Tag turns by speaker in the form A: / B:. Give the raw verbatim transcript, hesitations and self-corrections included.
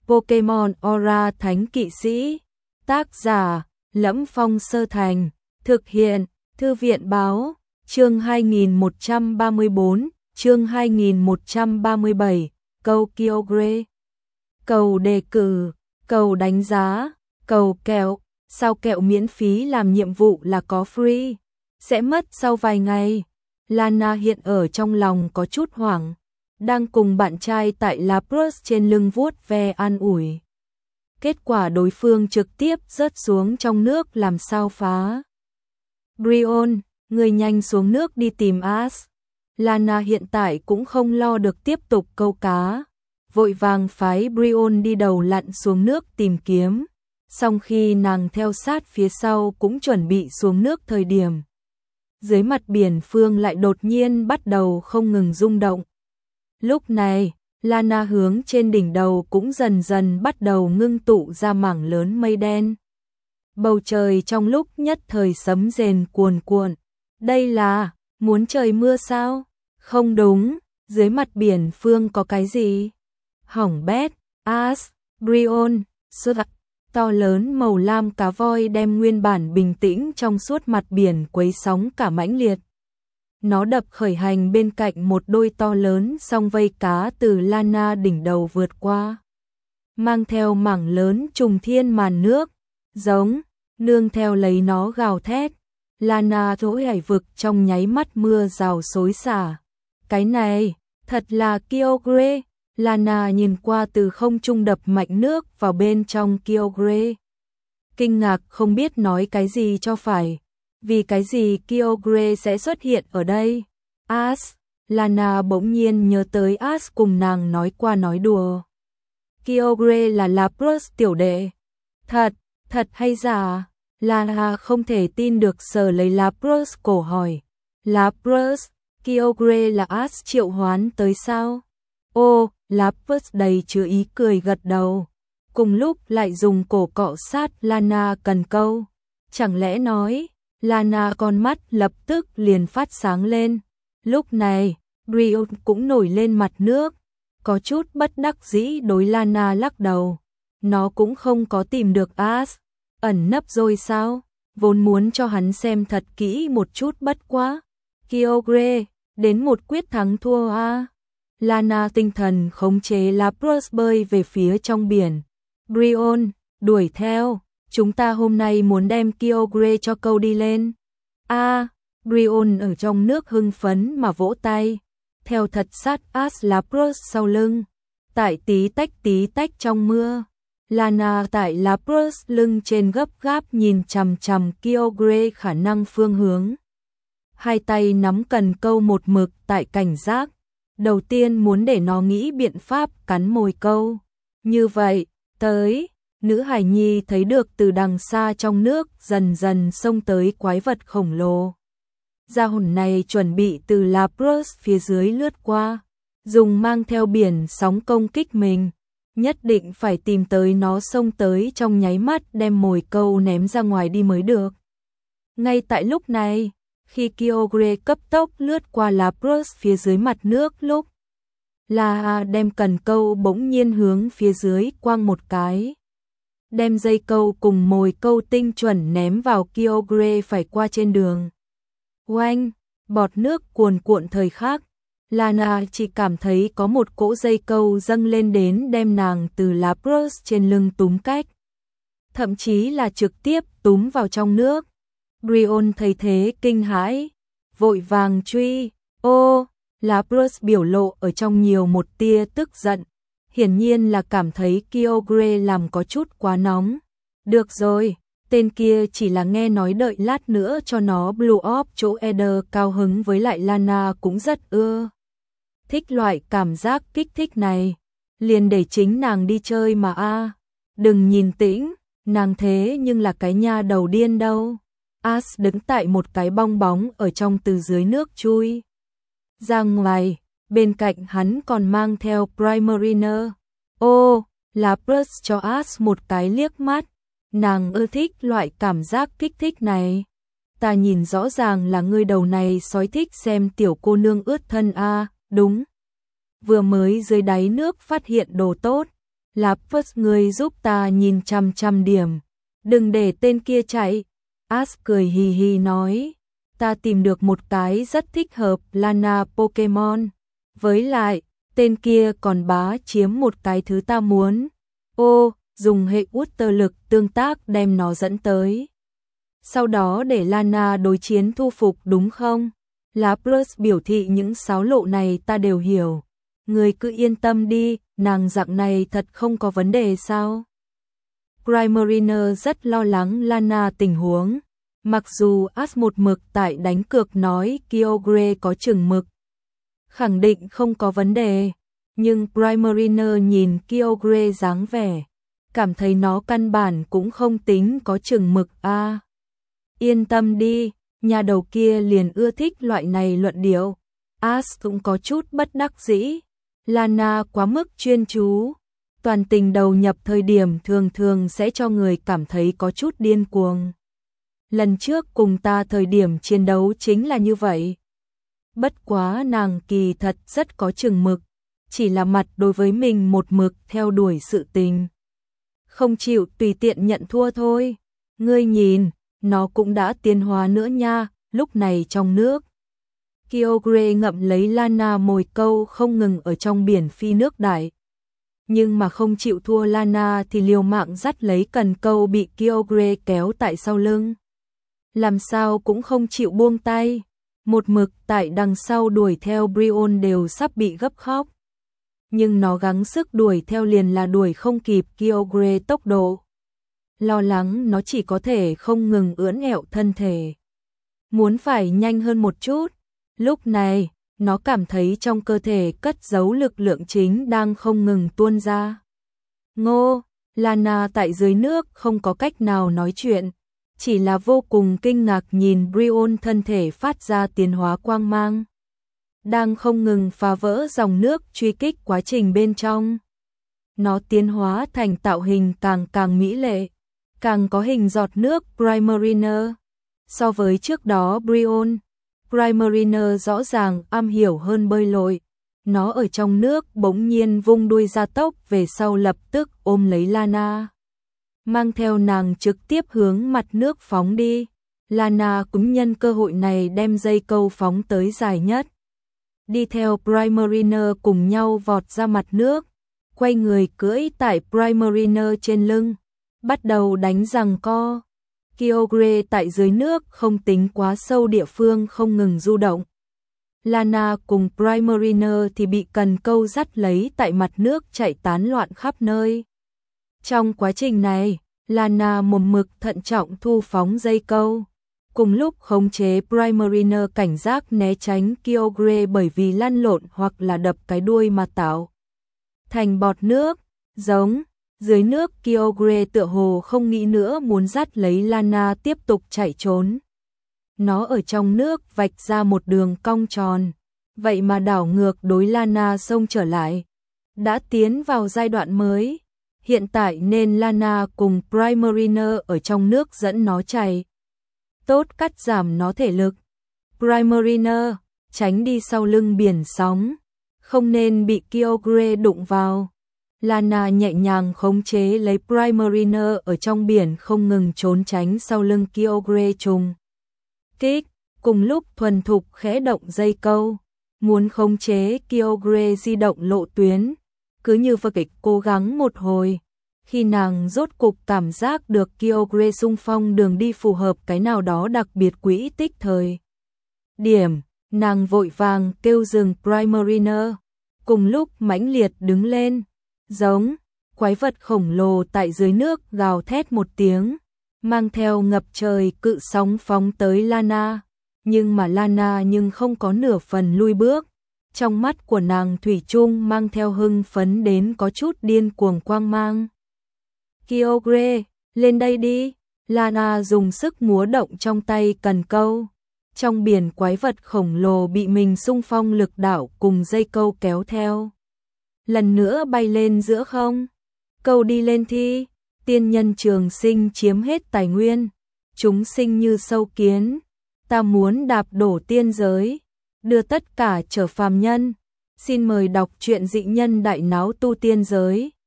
A: Pokemon Aura Thánh Kỵ Sĩ. Tác giả: Lẫm Phong Sơ Thành. Thực hiện: Thư viện báo. Chương hai nghìn một trăm ba mươi bốn, chương hai nghìn một trăm ba mươi bảy, cầu Kyogre. Cầu đề cử, cầu đánh giá, cầu kẹo. Sao kẹo miễn phí làm nhiệm vụ là có free, sẽ mất sau vài ngày. Lana hiện ở trong lòng có chút hoảng, đang cùng bạn trai tại Lapras trên lưng vuốt ve an ủi. Kết quả đối phương trực tiếp rớt xuống trong nước làm sao phá. Brion, người nhanh xuống nước đi tìm Ash. Lana hiện tại cũng không lo được tiếp tục câu cá, vội vàng phái Brion đi đầu lặn xuống nước tìm kiếm. Song khi nàng theo sát phía sau cũng chuẩn bị xuống nước thời điểm, dưới mặt biển phương lại đột nhiên bắt đầu không ngừng rung động. Lúc này, Lana hướng trên đỉnh đầu cũng dần dần bắt đầu ngưng tụ ra mảng lớn mây đen. Bầu trời trong lúc nhất thời sấm rền cuồn cuộn. Đây là muốn trời mưa sao? Không đúng, dưới mặt biển phương có cái gì? Hỏng bét. Ash, Brion, Sudak. To lớn màu lam cá voi đem nguyên bản bình tĩnh trong suốt mặt biển quấy sóng cả mãnh liệt. Nó đập khởi hành bên cạnh một đôi to lớn song vây cá từ Lana đỉnh đầu vượt qua, mang theo mảng lớn trùng thiên màn nước, giống, nương theo lấy nó gào thét. Lana thối hải vực trong nháy mắt mưa rào xối xả. Cái này, thật là Kyogre. Lana nhìn qua từ không trung đập mạnh nước vào bên trong Kyogre. Kinh ngạc không biết nói cái gì cho phải. Vì cái gì Kyogre sẽ xuất hiện ở đây? Ash, Lana bỗng nhiên nhớ tới Ash cùng nàng nói qua nói đùa. Kyogre là Lapras tiểu đệ. Thật, thật hay giả? Lana không thể tin được sờ lấy Lapras cổ hỏi. Lapras, Kyogre là Ash triệu hoán tới sao? Ô, Lapras đầy chứa ý cười gật đầu. Cùng lúc lại dùng cổ cọ sát Lana cần câu. Chẳng lẽ nói, Lana con mắt lập tức liền phát sáng lên. Lúc này, Brion cũng nổi lên mặt nước. Có chút bất đắc dĩ đối Lana lắc đầu. Nó cũng không có tìm được Ash. Ẩn nấp rồi sao? Vốn muốn cho hắn xem thật kỹ một chút bất quá. Kyogre, đến một quyết thắng thua a. Lana tinh thần khống chế Lapras bơi về phía trong biển. Brion, đuổi theo, chúng ta hôm nay muốn đem Kyogre cho câu đi lên. A, à, Brion ở trong nước hưng phấn mà vỗ tay, theo thật sát Ash Lapras sau lưng. Tại tí tách tí tách trong mưa, Lana tại Lapras lưng trên gấp gáp nhìn chằm chằm Kyogre khả năng phương hướng. Hai tay nắm cần câu một mực tại cảnh giác. Đầu tiên muốn để nó nghĩ biện pháp cắn mồi câu. Như vậy, tới, nữ hải nhi thấy được từ đằng xa trong nước dần dần xông tới quái vật khổng lồ. Gia hồn này chuẩn bị từ Lapras phía dưới lướt qua, dùng mang theo biển sóng công kích mình. Nhất định phải tìm tới nó xông tới trong nháy mắt đem mồi câu ném ra ngoài đi mới được. Ngay tại lúc này, khi Kyogre cấp tốc lướt qua Lapras phía dưới mặt nước lúc, là đem cần câu bỗng nhiên hướng phía dưới quăng một cái. Đem dây câu cùng mồi câu tinh chuẩn ném vào Kyogre phải qua trên đường. Oanh, bọt nước cuồn cuộn thời khắc, Lana chỉ cảm thấy có một cỗ dây câu dâng lên đến đem nàng từ Lapras trên lưng túm cách. Thậm chí là trực tiếp túm vào trong nước. Brion thấy thế kinh hãi, vội vàng truy. Ô, Lapras biểu lộ ở trong nhiều một tia tức giận. Hiển nhiên là cảm thấy Kyogre làm có chút quá nóng. Được rồi, tên kia chỉ là nghe nói đợi lát nữa cho nó blow up chỗ Eder cao hứng với lại Lana cũng rất ưa thích loại cảm giác kích thích này. Liền để chính nàng đi chơi mà a. À. Đừng nhìn tĩnh, nàng thế nhưng là cái nha đầu điên đâu. Ash đứng tại một cái bong bóng ở trong từ dưới nước chui ra ngoài, bên cạnh hắn còn mang theo Primarina. Ô, Lapras cho Ash một cái liếc mắt, nàng ưa thích loại cảm giác kích thích này. Ta nhìn rõ ràng là ngươi đầu này sói thích xem tiểu cô nương ướt thân a, à, đúng. Vừa mới dưới đáy nước phát hiện đồ tốt, Lapus, người giúp ta nhìn chằm chằm điểm, đừng để tên kia chạy. Ash cười hì hì nói, ta tìm được một cái rất thích hợp Lana Pokemon. Với lại, tên kia còn bá chiếm một cái thứ ta muốn. Ô, dùng hệ Water lực tương tác đem nó dẫn tới. Sau đó để Lana đối chiến thu phục đúng không? Lapras biểu thị những xáo lộ này ta đều hiểu. Người cứ yên tâm đi, nàng dạng này thật không có vấn đề sao? Primarina rất lo lắng Lana tình huống. Mặc dù Ash một mực tại đánh cược nói Kyogre có chừng mực, khẳng định không có vấn đề, nhưng Primarina nhìn Kyogre dáng vẻ, cảm thấy nó căn bản cũng không tính có chừng mực a. À, yên tâm đi, nhà đầu kia liền ưa thích loại này luận điệu. Ash cũng có chút bất đắc dĩ, Lana quá mức chuyên chú, toàn tình đầu nhập thời điểm thường thường sẽ cho người cảm thấy có chút điên cuồng. Lần trước cùng ta thời điểm chiến đấu chính là như vậy. Bất quá nàng kỳ thật rất có chừng mực, chỉ là mặt đối với mình một mực theo đuổi sự tình, không chịu tùy tiện nhận thua thôi. Ngươi nhìn, nó cũng đã tiến hóa nữa nha, lúc này trong nước. Kyogre ngậm lấy Lana mồi câu không ngừng ở trong biển phi nước đại. Nhưng mà không chịu thua Lana thì liều mạng dắt lấy cần câu bị Kyogre kéo tại sau lưng. Làm sao cũng không chịu buông tay, một mực tại đằng sau đuổi theo. Brion đều sắp bị gấp khóc. Nhưng nó gắng sức đuổi theo liền là đuổi không kịp Kyogre tốc độ. Lo lắng nó chỉ có thể không ngừng ưỡn ẹo thân thể, muốn phải nhanh hơn một chút. Lúc này, nó cảm thấy trong cơ thể cất giấu lực lượng chính đang không ngừng tuôn ra. Ngô, Lana tại dưới nước không có cách nào nói chuyện, chỉ là vô cùng kinh ngạc nhìn Brion thân thể phát ra tiến hóa quang mang, đang không ngừng phá vỡ dòng nước truy kích quá trình bên trong. Nó tiến hóa thành tạo hình càng càng mỹ lệ, càng có hình giọt nước Primarina. So với trước đó Brion, Primarina rõ ràng am hiểu hơn bơi lội. Nó ở trong nước bỗng nhiên vung đuôi ra tốc về sau lập tức ôm lấy Lana, mang theo nàng trực tiếp hướng mặt nước phóng đi. Lana cũng nhân cơ hội này đem dây câu phóng tới dài nhất, đi theo Primarina cùng nhau vọt ra mặt nước, quay người cưỡi tại Primarina trên lưng, bắt đầu đánh giằng co. Kyogre tại dưới nước không tính quá sâu địa phương không ngừng du động. Lana cùng Primarina thì bị cần câu dắt lấy tại mặt nước chạy tán loạn khắp nơi. Trong quá trình này, Lana một mực thận trọng thu phóng dây câu, cùng lúc khống chế Primarina cảnh giác né tránh Kyogre bởi vì lăn lộn hoặc là đập cái đuôi mà tạo thành bọt nước. Giống dưới nước, Kyogre tựa hồ không nghĩ nữa muốn dắt lấy Lana tiếp tục chạy trốn. Nó ở trong nước vạch ra một đường cong tròn, vậy mà đảo ngược đối Lana xông trở lại. Đã tiến vào giai đoạn mới, hiện tại nên Lana cùng Primarina ở trong nước dẫn nó chạy, tốt cắt giảm nó thể lực. Primarina, tránh đi sau lưng biển sóng, không nên bị Kyogre đụng vào. Lana nhẹ nhàng khống chế lấy Primarina ở trong biển không ngừng trốn tránh sau lưng Kyogre trùng kích, cùng lúc thuần thục khẽ động dây câu, muốn khống chế Kyogre di động lộ tuyến. Cứ như vậy cố gắng một hồi, khi nàng rốt cục cảm giác được Kyogre xung phong đường đi phù hợp cái nào đó đặc biệt quỹ tích thời điểm, nàng vội vàng kêu dừng Primarina, cùng lúc mãnh liệt đứng lên. Giống quái vật khổng lồ tại dưới nước gào thét một tiếng, mang theo ngập trời cự sóng phóng tới Lana. Nhưng mà Lana nhưng không có nửa phần lui bước, trong mắt của nàng thủy chung mang theo hưng phấn đến có chút điên cuồng quang mang. Kyogre, lên đây đi. Lana dùng sức múa động trong tay cần câu. Trong biển quái vật khổng lồ bị mình xung phong lực đảo cùng dây câu kéo theo, lần nữa bay lên giữa không. Câu đi lên thi, tiên nhân trường sinh chiếm hết tài nguyên, chúng sinh như sâu kiến, ta muốn đạp đổ tiên giới, đưa tất cả trở phàm nhân. Xin mời đọc truyện Dị Nhân Đại Náo Tu Tiên Giới.